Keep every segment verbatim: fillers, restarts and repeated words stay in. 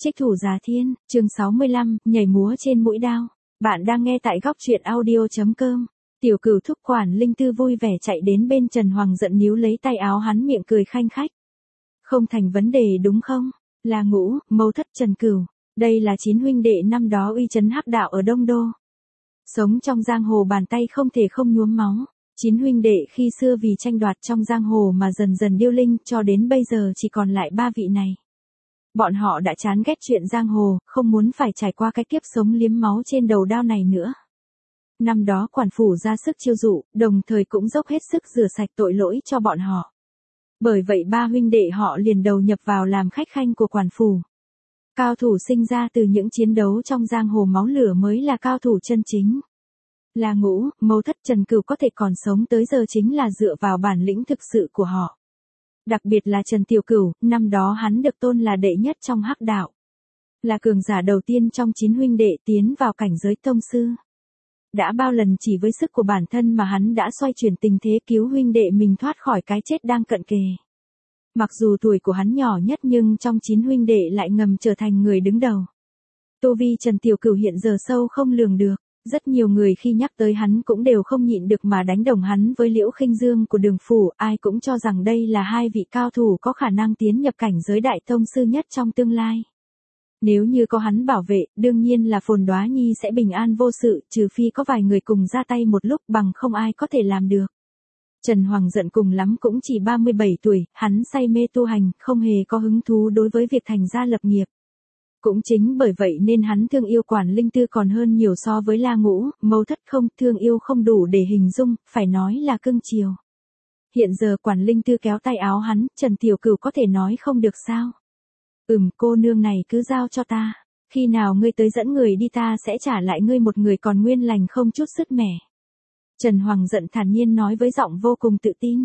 Trích thủ Già Thiên, chương sáu mươi lăm, nhảy múa trên mũi đao. Bạn đang nghe tại góc truyện audio chấm com. Tiểu Cửu thúc quản linh tư vui vẻ chạy đến bên Trần Hoàng giận níu lấy tay áo hắn, miệng cười khanh khách. Không thành vấn đề đúng không? Là Ngũ, Mâu Thất, Trần Cửu. Đây là chín huynh đệ năm đó uy chấn hắc đạo ở Đông Đô. Sống trong giang hồ bàn tay không thể không nhuốm máu. Chín huynh đệ khi xưa vì tranh đoạt trong giang hồ mà dần dần điêu linh, cho đến bây giờ chỉ còn lại ba vị này. Bọn họ đã chán ghét chuyện giang hồ, không muốn phải trải qua cái kiếp sống liếm máu trên đầu đao này nữa. Năm đó quản phủ ra sức chiêu dụ, đồng thời cũng dốc hết sức rửa sạch tội lỗi cho bọn họ. Bởi vậy ba huynh đệ họ liền đầu nhập vào làm khách khanh của quản phủ. Cao thủ sinh ra từ những chiến đấu trong giang hồ máu lửa mới là cao thủ chân chính. Là Ngũ, Mâu Thất, Trần Cửu có thể còn sống tới giờ chính là dựa vào bản lĩnh thực sự của họ. Đặc biệt là Trần Tiểu Cửu, năm đó hắn được tôn là đệ nhất trong hắc đạo. Là cường giả đầu tiên trong chín huynh đệ tiến vào cảnh giới tông sư. Đã bao lần chỉ với sức của bản thân mà hắn đã xoay chuyển tình thế, cứu huynh đệ mình thoát khỏi cái chết đang cận kề. Mặc dù tuổi của hắn nhỏ nhất nhưng trong chín huynh đệ lại ngầm trở thành người đứng đầu. Tu vi Trần Tiểu Cửu hiện giờ sâu không lường được. Rất nhiều người khi nhắc tới hắn cũng đều không nhịn được mà đánh đồng hắn với Liễu Khinh Dương của Đường Phủ, ai cũng cho rằng đây là hai vị cao thủ có khả năng tiến nhập cảnh giới đại tông sư nhất trong tương lai. Nếu như có hắn bảo vệ, đương nhiên là Phồn Đóa Nhi sẽ bình an vô sự, trừ phi có vài người cùng ra tay một lúc, bằng không ai có thể làm được. Trần Hoàng giận cùng lắm cũng chỉ ba mươi bảy tuổi, hắn say mê tu hành, không hề có hứng thú đối với việc thành gia lập nghiệp. Cũng chính bởi vậy nên hắn thương yêu quản linh tư còn hơn nhiều so với La Ngũ, Mâu Thất, không, thương yêu không đủ để hình dung, phải nói là cưng chiều. Hiện giờ quản linh tư kéo tay áo hắn, Trần Tiểu Cửu có thể nói không được sao. Ừm, cô nương này cứ giao cho ta, khi nào ngươi tới dẫn người đi ta sẽ trả lại ngươi một người còn nguyên lành không chút sứt mẻ. Trần Hoàng giận thản nhiên nói với giọng vô cùng tự tin.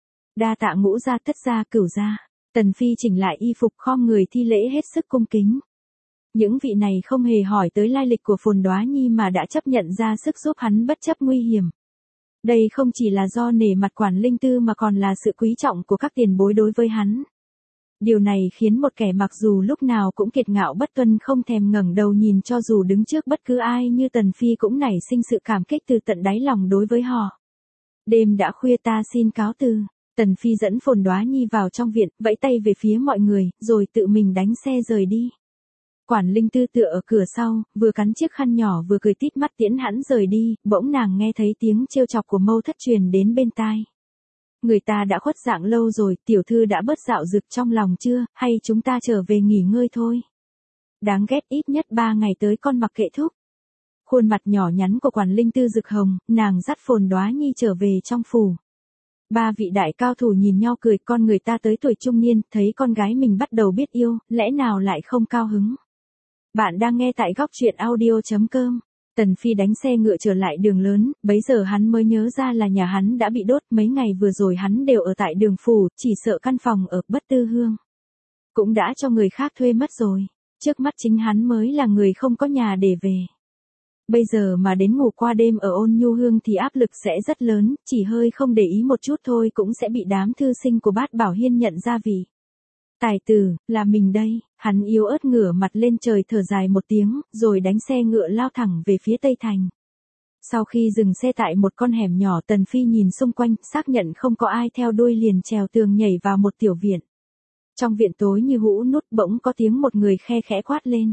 Đa tạ Ngũ gia, Thất gia, Cửu gia. Tần Phi chỉnh lại y phục khom người thi lễ hết sức cung kính. Những vị này không hề hỏi tới lai lịch của Phồn Đóa Nhi mà đã chấp nhận ra sức giúp hắn bất chấp nguy hiểm. Đây không chỉ là do nể mặt quản linh tư mà còn là sự quý trọng của các tiền bối đối với hắn. Điều này khiến một kẻ mặc dù lúc nào cũng kiệt ngạo bất tuân không thèm ngẩng đầu nhìn cho dù đứng trước bất cứ ai như Tần Phi cũng nảy sinh sự cảm kích từ tận đáy lòng đối với họ. Đêm đã khuya, ta xin cáo từ. Tần Phi dẫn Phồn Đóa Nhi vào trong viện, vẫy tay về phía mọi người, rồi tự mình đánh xe rời đi. Quản linh tư tựa ở cửa sau, vừa cắn chiếc khăn nhỏ vừa cười tít mắt tiễn hắn rời đi, bỗng nàng nghe thấy tiếng trêu chọc của Mâu Thất truyền đến bên tai. Người ta đã khuất dạng lâu rồi, tiểu thư đã bớt dạo dực trong lòng chưa, hay chúng ta trở về nghỉ ngơi thôi. Đáng ghét, ít nhất ba ngày tới con mặc kệ thúc. Khuôn mặt nhỏ nhắn của quản linh tư rực hồng, nàng dắt Phồn Đóa Nhi trở về trong phủ. Ba vị đại cao thủ nhìn nhau cười, con người ta tới tuổi trung niên, thấy con gái mình bắt đầu biết yêu, lẽ nào lại không cao hứng. Bạn đang nghe tại góc truyện audio chấm com. Tần Phi đánh xe ngựa trở lại đường lớn, bấy giờ hắn mới nhớ ra là nhà hắn đã bị đốt, mấy ngày vừa rồi hắn đều ở tại Đường Phủ, chỉ sợ căn phòng ở Bất Tư Hương cũng đã cho người khác thuê mất rồi. Trước mắt chính hắn mới là người không có nhà để về. Bây giờ mà đến ngủ qua đêm ở Ôn Nhu Hương thì áp lực sẽ rất lớn, chỉ hơi không để ý một chút thôi cũng sẽ bị đám thư sinh của Bát Bảo Hiên nhận ra vì tài tử, là mình đây. Hắn yếu ớt ngửa mặt lên trời thở dài một tiếng, rồi đánh xe ngựa lao thẳng về phía Tây Thành. Sau khi dừng xe tại một con hẻm nhỏ, Tần Phi nhìn xung quanh, xác nhận không có ai theo đuôi liền trèo tường nhảy vào một tiểu viện. Trong viện tối như hũ nút, bỗng có tiếng một người khe khẽ quát lên.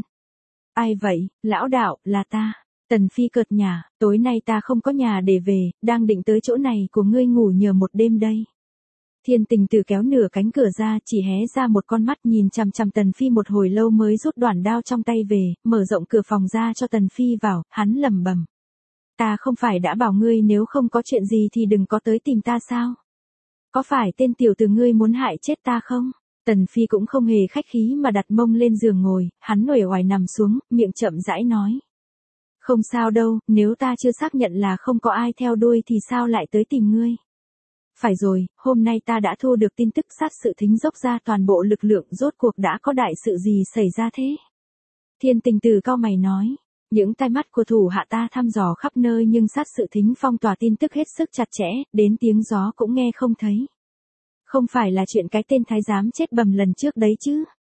Ai vậy? Lão đạo, là ta. Tần Phi cợt nhả, tối nay ta không có nhà để về, đang định tới chỗ này của ngươi ngủ nhờ một đêm đây. Thiên Tình Tử kéo nửa cánh cửa ra, chỉ hé ra một con mắt nhìn chằm chằm Tần Phi một hồi lâu mới rút đoản đao trong tay về, mở rộng cửa phòng ra cho Tần Phi vào, hắn lẩm bẩm. Ta không phải đã bảo ngươi nếu không có chuyện gì thì đừng có tới tìm ta sao? Có phải tên tiểu tử ngươi muốn hại chết ta không? Tần Phi cũng không hề khách khí mà đặt mông lên giường ngồi, hắn uể oải nằm xuống, miệng chậm rãi nói. Không sao đâu, nếu ta chưa xác nhận là không có ai theo đuôi thì sao lại tới tìm ngươi? Phải rồi, hôm nay ta đã thu được tin tức sát sự thính dốc ra toàn bộ lực lượng, rốt cuộc đã có đại sự gì xảy ra thế? Thiên Tình Tử cau mày nói, những tai mắt của thủ hạ ta thăm dò khắp nơi nhưng sát sự thính phong tỏa tin tức hết sức chặt chẽ, đến tiếng gió cũng nghe không thấy. Không phải là chuyện cái tên thái giám chết bầm lần trước đấy chứ?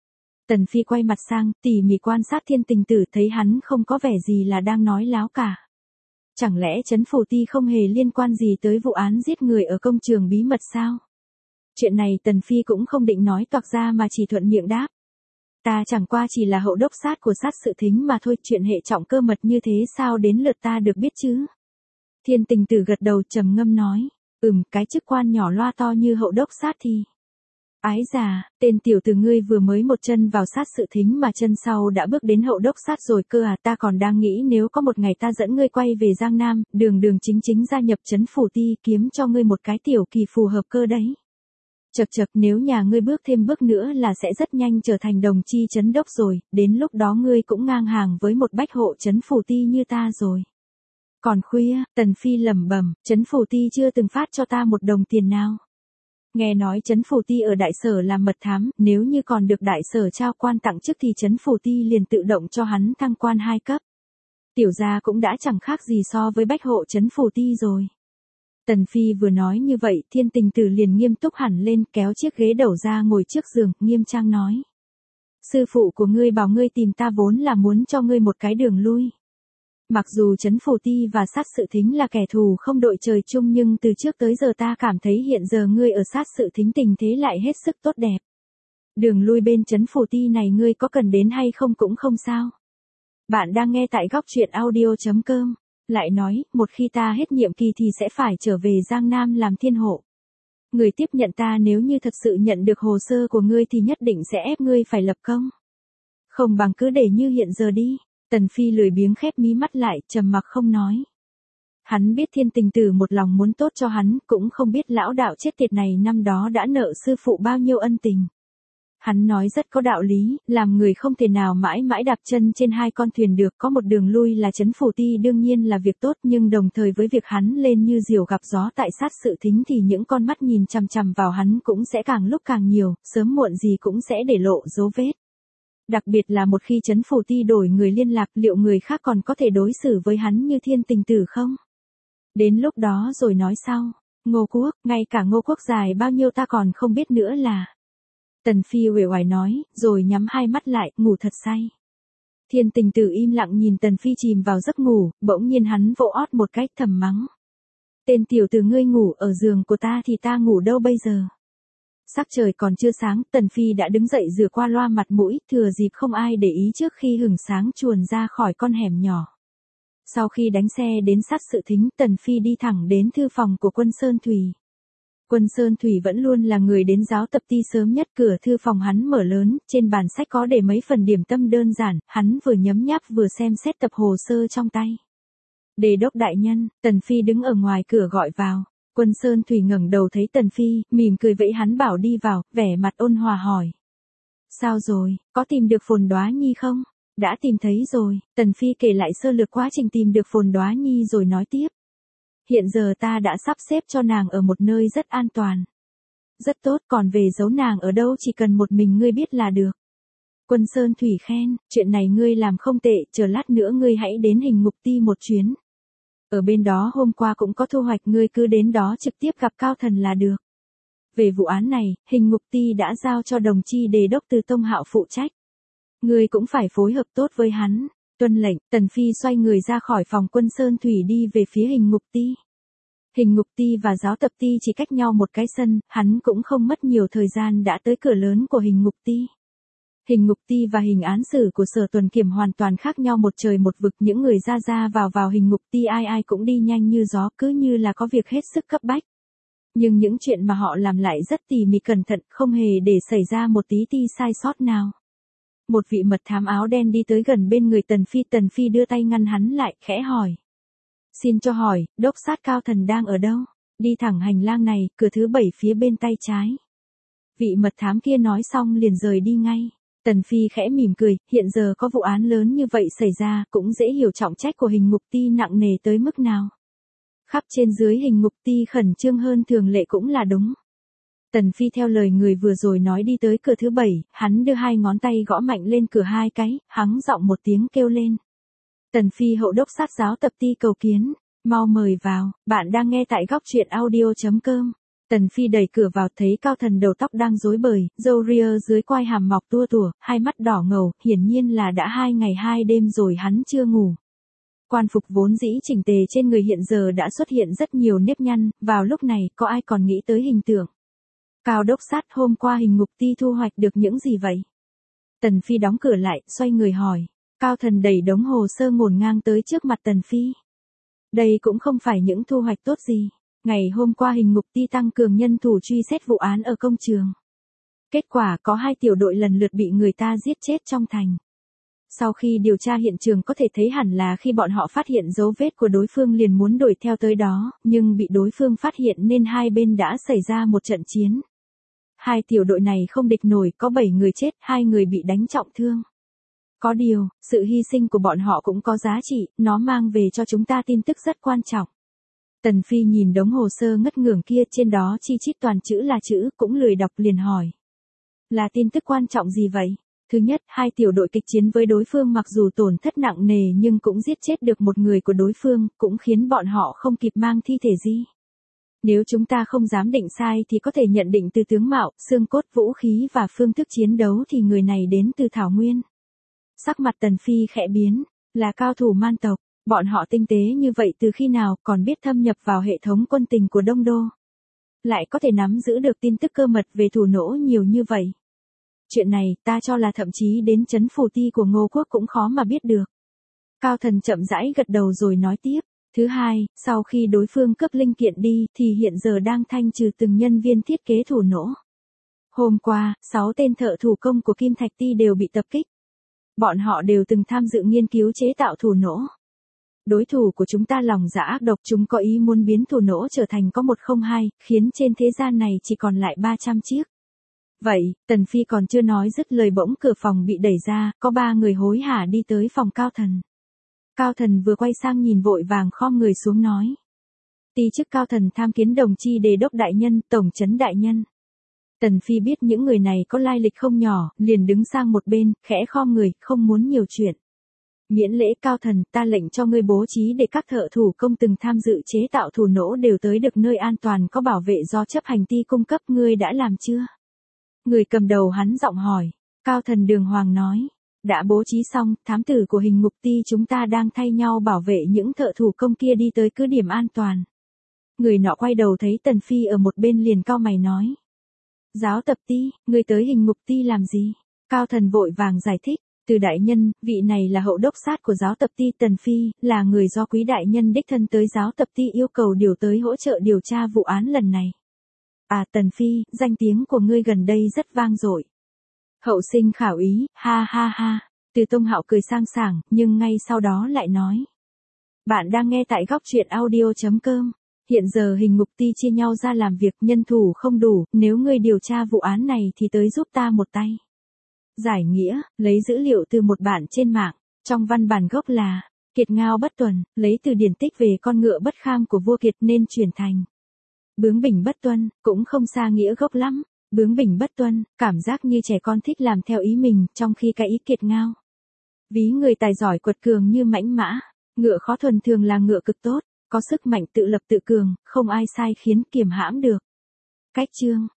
Tần Phi quay mặt sang, tỉ mỉ quan sát Thiên Tình Tử, thấy hắn không có vẻ gì là đang nói láo cả. Chẳng lẽ Trấn Phủ Ti không hề liên quan gì tới vụ án giết người ở công trường bí mật sao? Chuyện này Tần Phi cũng không định nói toạc ra mà chỉ thuận miệng đáp. Ta chẳng qua chỉ là hậu đốc sát của sát sự thính mà thôi, chuyện hệ trọng cơ mật như thế sao đến lượt ta được biết chứ? Thiên Tình Tử gật đầu trầm ngâm nói, ừm, cái chức quan nhỏ loa to như hậu đốc sát thì... Ái già, tên tiểu tử ngươi vừa mới một chân vào sát sự thính mà chân sau đã bước đến hậu đốc sát rồi cơ à, ta còn đang nghĩ nếu có một ngày ta dẫn ngươi quay về Giang Nam, đường đường chính chính gia nhập Trấn Phủ Ti kiếm cho ngươi một cái tiểu kỳ phù hợp cơ đấy. Chật chật, nếu nhà ngươi bước thêm bước nữa là sẽ rất nhanh trở thành đồng chi trấn đốc rồi, đến lúc đó ngươi cũng ngang hàng với một bách hộ Trấn Phủ Ti như ta rồi. Còn khuya, Tần Phi lẩm bẩm, Trấn Phủ Ti chưa từng phát cho ta một đồng tiền nào. Nghe nói Trấn Phủ Ti ở đại sở làm mật thám, nếu như còn được đại sở trao quan tặng chức thì Trấn Phủ Ti liền tự động cho hắn thăng quan hai cấp. Tiểu gia cũng đã chẳng khác gì so với bách hộ Trấn Phủ Ti rồi. Tần Phi vừa nói như vậy, Thiên Tình Tử liền nghiêm túc hẳn lên, kéo chiếc ghế đầu ra ngồi trước giường, nghiêm trang nói. Sư phụ của ngươi bảo ngươi tìm ta vốn là muốn cho ngươi một cái đường lui. Mặc dù Trấn Phủ Ti và sát sự thính là kẻ thù không đội trời chung nhưng từ trước tới giờ ta cảm thấy hiện giờ ngươi ở sát sự thính tình thế lại hết sức tốt đẹp. Đường lui bên Trấn Phủ Ti này ngươi có cần đến hay không cũng không sao. Bạn đang nghe tại góc truyện audio chấm com. Lại nói, một khi ta hết nhiệm kỳ thì sẽ phải trở về Giang Nam làm thiên hộ. Người tiếp nhận ta nếu như thật sự nhận được hồ sơ của ngươi thì nhất định sẽ ép ngươi phải lập công. Không bằng cứ để như hiện giờ đi. Tần Phi lười biếng khép mí mắt lại, trầm mặc không nói. Hắn biết Thiên Tình Tử một lòng muốn tốt cho hắn, cũng không biết lão đạo chết tiệt này năm đó đã nợ sư phụ bao nhiêu ân tình. Hắn nói rất có đạo lý, làm người không thể nào mãi mãi đạp chân trên hai con thuyền được, có một đường lui là Trấn Phủ Ti đương nhiên là việc tốt, nhưng đồng thời với việc hắn lên như diều gặp gió tại sát sự thính thì những con mắt nhìn chằm chằm vào hắn cũng sẽ càng lúc càng nhiều, sớm muộn gì cũng sẽ để lộ dấu vết. Đặc biệt là một khi Trấn Phủ Ti đổi người liên lạc, liệu người khác còn có thể đối xử với hắn như Thiên Tình Tử không? Đến lúc đó rồi nói sau. Ngô Quốc, ngay cả Ngô Quốc dài bao nhiêu ta còn không biết nữa là. Tần Phi uể oải nói, rồi nhắm hai mắt lại, ngủ thật say. Thiên Tình Tử im lặng nhìn Tần Phi chìm vào giấc ngủ, bỗng nhiên hắn vỗ ót một cách thầm mắng. Tên tiểu tử ngươi ngủ ở giường của ta thì ta ngủ đâu bây giờ? Sắc trời còn chưa sáng, Tần Phi đã đứng dậy rửa qua loa mặt mũi, thừa dịp không ai để ý trước khi hửng sáng chuồn ra khỏi con hẻm nhỏ. Sau khi đánh xe đến sát sự thính, Tần Phi đi thẳng đến thư phòng của Quân Sơn Thủy. Quân Sơn Thủy vẫn luôn là người đến giáo tập ty sớm nhất, cửa thư phòng hắn mở lớn, trên bàn sách có để mấy phần điểm tâm đơn giản, hắn vừa nhấm nháp vừa xem xét tập hồ sơ trong tay. Đề đốc đại nhân, Tần Phi đứng ở ngoài cửa gọi vào. Quân Sơn Thủy ngẩng đầu thấy Tần Phi, mỉm cười vẫy hắn bảo đi vào, vẻ mặt ôn hòa hỏi. Sao rồi, có tìm được Phồn Đóa Nhi không? Đã tìm thấy rồi, Tần Phi kể lại sơ lược quá trình tìm được Phồn Đóa Nhi rồi nói tiếp. Hiện giờ ta đã sắp xếp cho nàng ở một nơi rất an toàn. Rất tốt, còn về giấu nàng ở đâu chỉ cần một mình ngươi biết là được. Quân Sơn Thủy khen, chuyện này ngươi làm không tệ, chờ lát nữa ngươi hãy đến Hình Ngục Ti một chuyến. Ở bên đó hôm qua cũng có thu hoạch, ngươi cứ đến đó trực tiếp gặp Cao Thần là được. Về vụ án này, Hình Ngục Ti đã giao cho đồng chi đề đốc Từ Tông Hạo phụ trách. Ngươi cũng phải phối hợp tốt với hắn. Tuân lệnh, Tần Phi xoay người ra khỏi phòng Quân Sơn Thủy đi về phía Hình Ngục Ti. Hình Ngục Ti và giáo tập Ti chỉ cách nhau một cái sân, hắn cũng không mất nhiều thời gian đã tới cửa lớn của Hình Ngục Ti. Hình Ngục Ti và hình án xử của Sở Tuần Kiểm hoàn toàn khác nhau một trời một vực, những người ra ra vào vào Hình Ngục Ti ai ai cũng đi nhanh như gió, cứ như là có việc hết sức cấp bách. Nhưng những chuyện mà họ làm lại rất tỉ mỉ cẩn thận, không hề để xảy ra một tí ti sai sót nào. Một vị mật thám áo đen đi tới gần bên người Tần Phi, Tần Phi đưa tay ngăn hắn lại, khẽ hỏi. Xin cho hỏi, đốc sát Cao Thần đang ở đâu? Đi thẳng hành lang này, cửa thứ bảy phía bên tay trái. Vị mật thám kia nói xong liền rời đi ngay. Tần Phi khẽ mỉm cười, hiện giờ có vụ án lớn như vậy xảy ra, cũng dễ hiểu trọng trách của Hình Ngục Ti nặng nề tới mức nào. Khắp trên dưới Hình Ngục Ti khẩn trương hơn thường lệ cũng là đúng. Tần Phi theo lời người vừa rồi nói đi tới cửa thứ bảy, hắn đưa hai ngón tay gõ mạnh lên cửa hai cái, hắng giọng một tiếng kêu lên. Tần Phi hậu đốc sát giáo tập Ti cầu kiến, mau mời vào, bạn đang nghe tại góc truyện audio chấm com. Tần Phi đẩy cửa vào thấy Cao Thần đầu tóc đang rối bời, râu ria dưới quai hàm mọc tua tủa, hai mắt đỏ ngầu, hiển nhiên là đã hai ngày hai đêm rồi hắn chưa ngủ. Quan phục vốn dĩ chỉnh tề trên người hiện giờ đã xuất hiện rất nhiều nếp nhăn, vào lúc này có ai còn nghĩ tới hình tượng. Cao đốc sát, hôm qua hình ngục ti thu hoạch được những gì vậy? Tần Phi đóng cửa lại, xoay người hỏi. Cao Thần đẩy đống hồ sơ ngổn ngang tới trước mặt Tần Phi. Đây cũng không phải những thu hoạch tốt gì. Ngày hôm qua hình ngục ti tăng cường nhân thủ truy xét vụ án ở công trường. Kết quả có hai tiểu đội lần lượt bị người ta giết chết trong thành. Sau khi điều tra hiện trường có thể thấy hẳn là khi bọn họ phát hiện dấu vết của đối phương liền muốn đuổi theo tới đó, nhưng bị đối phương phát hiện nên hai bên đã xảy ra một trận chiến. Hai tiểu đội này không địch nổi, có bảy người chết, hai người bị đánh trọng thương. Có điều, sự hy sinh của bọn họ cũng có giá trị, nó mang về cho chúng ta tin tức rất quan trọng. Tần Phi nhìn đống hồ sơ ngất ngưởng kia, trên đó chi chít toàn chữ là chữ, cũng lười đọc liền hỏi. Là tin tức quan trọng gì vậy? Thứ nhất, hai tiểu đội kịch chiến với đối phương mặc dù tổn thất nặng nề nhưng cũng giết chết được một người của đối phương, cũng khiến bọn họ không kịp mang thi thể gì. Nếu chúng ta không dám định sai thì có thể nhận định từ tướng mạo, xương cốt, vũ khí và phương thức chiến đấu thì người này đến từ Thảo Nguyên. Sắc mặt Tần Phi khẽ biến, là cao thủ man tộc, bọn họ tinh tế như vậy từ khi nào, còn biết thâm nhập vào hệ thống quân tình của Đông Đô. Lại có thể nắm giữ được tin tức cơ mật về thủ nỗ nhiều như vậy. Chuyện này ta cho là thậm chí đến trấn phủ ti của Ngô Quốc cũng khó mà biết được. Cao Thần chậm rãi gật đầu rồi nói tiếp. Thứ hai, sau khi đối phương cướp linh kiện đi thì hiện giờ đang thanh trừ từng nhân viên thiết kế thủ nỗ. Hôm qua, sáu tên thợ thủ công của Kim Thạch Ti đều bị tập kích. Bọn họ đều từng tham dự nghiên cứu chế tạo thủ nỗ. Đối thủ của chúng ta lòng dạ ác độc, chúng có ý muốn biến thủ nỗ trở thành có một không hai, khiến trên thế gian này chỉ còn lại ba trăm chiếc. Vậy, Tần Phi còn chưa nói dứt lời bỗng cửa phòng bị đẩy ra, có ba người hối hả đi tới phòng Cao Thần. Cao Thần vừa quay sang nhìn vội vàng khom người xuống nói. Ti chức Cao Thần tham kiến đồng chi đề đốc đại nhân, tổng trấn đại nhân. Tần Phi biết những người này có lai lịch không nhỏ, liền đứng sang một bên, khẽ khom người, không muốn nhiều chuyện. Miễn lễ Cao Thần, ta lệnh cho ngươi bố trí để các thợ thủ công từng tham dự chế tạo thủ nỗ đều tới được nơi an toàn có bảo vệ do chấp hành ti cung cấp, ngươi đã làm chưa? Người cầm đầu hắn giọng hỏi. Cao Thần đường hoàng nói. Đã bố trí xong, thám tử của hình ngục ti chúng ta đang thay nhau bảo vệ những thợ thủ công kia đi tới cứ điểm an toàn. Người nọ quay đầu thấy Tần Phi ở một bên liền cau mày nói. Giáo tập ti, người tới hình ngục ti làm gì? Cao Thần vội vàng giải thích. Từ đại nhân, vị này là hậu đốc sát của giáo tập ti. Tần Phi, là người do quý đại nhân đích thân tới giáo tập ti yêu cầu điều tới hỗ trợ điều tra vụ án lần này. À Tần Phi, danh tiếng của ngươi gần đây rất vang dội. Hậu sinh khảo ý, ha ha ha. Từ Tông Hạo cười sang sảng, nhưng ngay sau đó lại nói. Bạn đang nghe tại góc truyện audio chấm com. Hiện giờ hình ngục ti chia nhau ra làm việc, nhân thủ không đủ, nếu ngươi điều tra vụ án này thì tới giúp ta một tay. Giải nghĩa, lấy dữ liệu từ một bản trên mạng, trong văn bản gốc là, Kiệt Ngao bất tuần, lấy từ điển tích về con ngựa bất kham của vua Kiệt nên chuyển thành. Bướng bỉnh bất tuân, cũng không xa nghĩa gốc lắm, bướng bỉnh bất tuân, cảm giác như trẻ con thích làm theo ý mình, trong khi cái ý Kiệt Ngao. Ví người tài giỏi quật cường như mãnh mã, ngựa khó thuần thường là ngựa cực tốt, có sức mạnh tự lập tự cường, không ai sai khiến kiềm hãm được. Cách chương